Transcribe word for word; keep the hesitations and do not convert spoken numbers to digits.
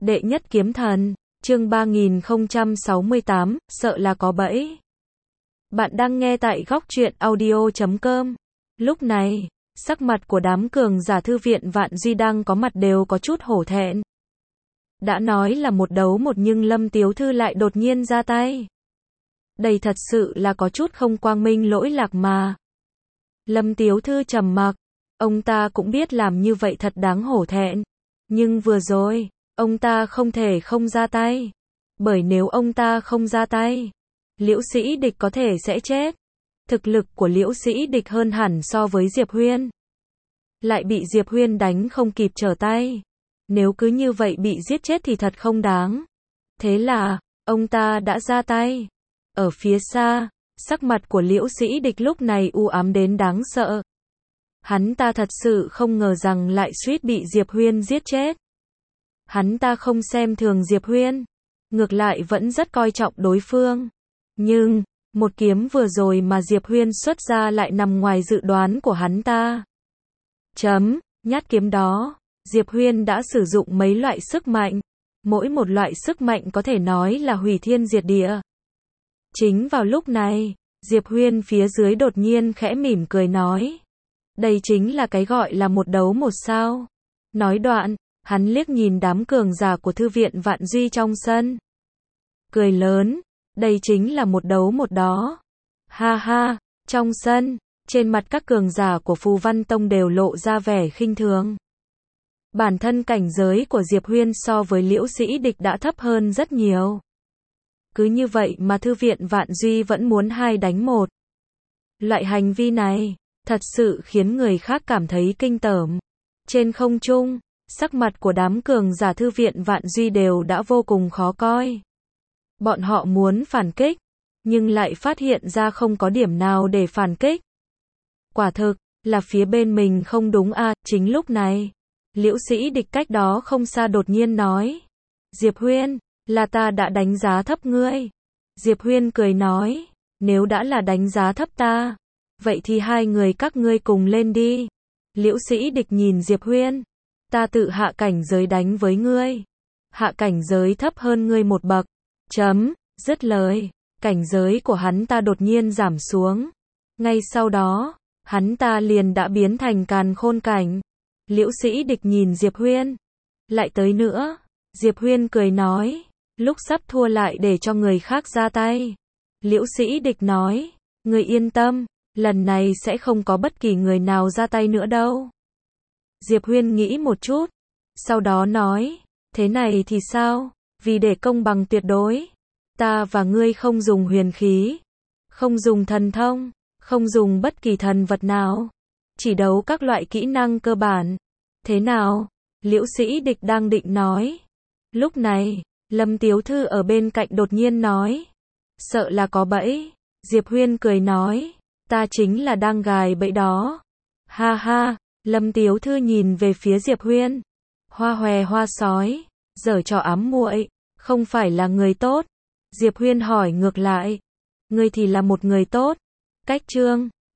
Đệ nhất kiếm thần, chương ba nghìn không trăm sáu mươi tám, sợ là có bẫy. Bạn đang nghe tại góc truyện audio chấm com. Lúc này, sắc mặt của đám cường giả thư viện Vạn Duy đang có mặt đều có chút hổ thẹn. Đã nói là một đấu một nhưng Lâm Tiếu Thư lại đột nhiên ra tay. Đây thật sự là có chút không quang minh lỗi lạc mà. Lâm Tiếu Thư trầm mặc, ông ta cũng biết làm như vậy thật đáng hổ thẹn. Nhưng vừa rồi, ông ta không thể không ra tay. Bởi nếu ông ta không ra tay, Liễu Sĩ Địch có thể sẽ chết. Thực lực của Liễu Sĩ Địch hơn hẳn so với Diệp Huyên. Lại bị Diệp Huyên đánh không kịp trở tay. Nếu cứ như vậy bị giết chết thì thật không đáng. Thế là, ông ta đã ra tay. Ở phía xa, sắc mặt của Liễu Sĩ Địch lúc này u ám đến đáng sợ. Hắn ta thật sự không ngờ rằng lại suýt bị Diệp Huyên giết chết. Hắn ta không xem thường Diệp Huyên, ngược lại vẫn rất coi trọng đối phương. Nhưng, một kiếm vừa rồi mà Diệp Huyên xuất ra lại nằm ngoài dự đoán của hắn ta. Chấm, nhát kiếm đó, Diệp Huyên đã sử dụng mấy loại sức mạnh. Mỗi một loại sức mạnh có thể nói là hủy thiên diệt địa. Chính vào lúc này, Diệp Huyên phía dưới đột nhiên khẽ mỉm cười nói. Đây chính là cái gọi là một đấu một sao. Nói đoạn, hắn liếc nhìn đám cường giả của thư viện Vạn Duy trong sân. Cười lớn, đây chính là một đấu một đó. Ha ha, trong sân, trên mặt các cường giả của Phù Văn Tông đều lộ ra vẻ khinh thường. Bản thân cảnh giới của Diệp Huyên so với Liễu Sĩ Địch đã thấp hơn rất nhiều. Cứ như vậy mà thư viện Vạn Duy vẫn muốn hai đánh một. Loại hành vi này, thật sự khiến người khác cảm thấy kinh tởm. Trên không trung, sắc mặt của đám cường giả thư viện Vạn Duy đều đã vô cùng khó coi. Bọn họ muốn phản kích, nhưng lại phát hiện ra không có điểm nào để phản kích. Quả thực, là phía bên mình không đúng à, chính lúc này. Liễu Sĩ Địch cách đó không xa đột nhiên nói. Diệp Huyên, là ta đã đánh giá thấp ngươi. Diệp Huyên cười nói, nếu đã là đánh giá thấp ta, vậy thì hai người các ngươi cùng lên đi. Liễu Sĩ Địch nhìn Diệp Huyên, ta tự hạ cảnh giới đánh với ngươi. Hạ cảnh giới thấp hơn ngươi một bậc. Chấm, dứt lời, cảnh giới của hắn ta đột nhiên giảm xuống. Ngay sau đó, hắn ta liền đã biến thành càn khôn cảnh. Liễu Sĩ Địch nhìn Diệp Huyên. Lại tới nữa, Diệp Huyên cười nói, lúc sắp thua lại để cho người khác ra tay. Liễu Sĩ Địch nói, ngươi yên tâm, lần này sẽ không có bất kỳ người nào ra tay nữa đâu. Diệp Huyên nghĩ một chút, sau đó nói, thế này thì sao, vì để công bằng tuyệt đối, ta và ngươi không dùng huyền khí, không dùng thần thông, không dùng bất kỳ thần vật nào, chỉ đấu các loại kỹ năng cơ bản. Thế nào? Liễu Sĩ Địch đang định nói. Lúc này, Lâm Tiếu Thư ở bên cạnh đột nhiên nói, sợ là có bẫy. Diệp Huyên cười nói, ta chính là đang gài bẫy đó. Ha ha, Lâm Tiếu Thư nhìn về phía Diệp Huyên. Hoa hòe hoa sói, giở trò ám muội, không phải là người tốt. Diệp Huyên hỏi ngược lại, ngươi thì là một người tốt. Cách chương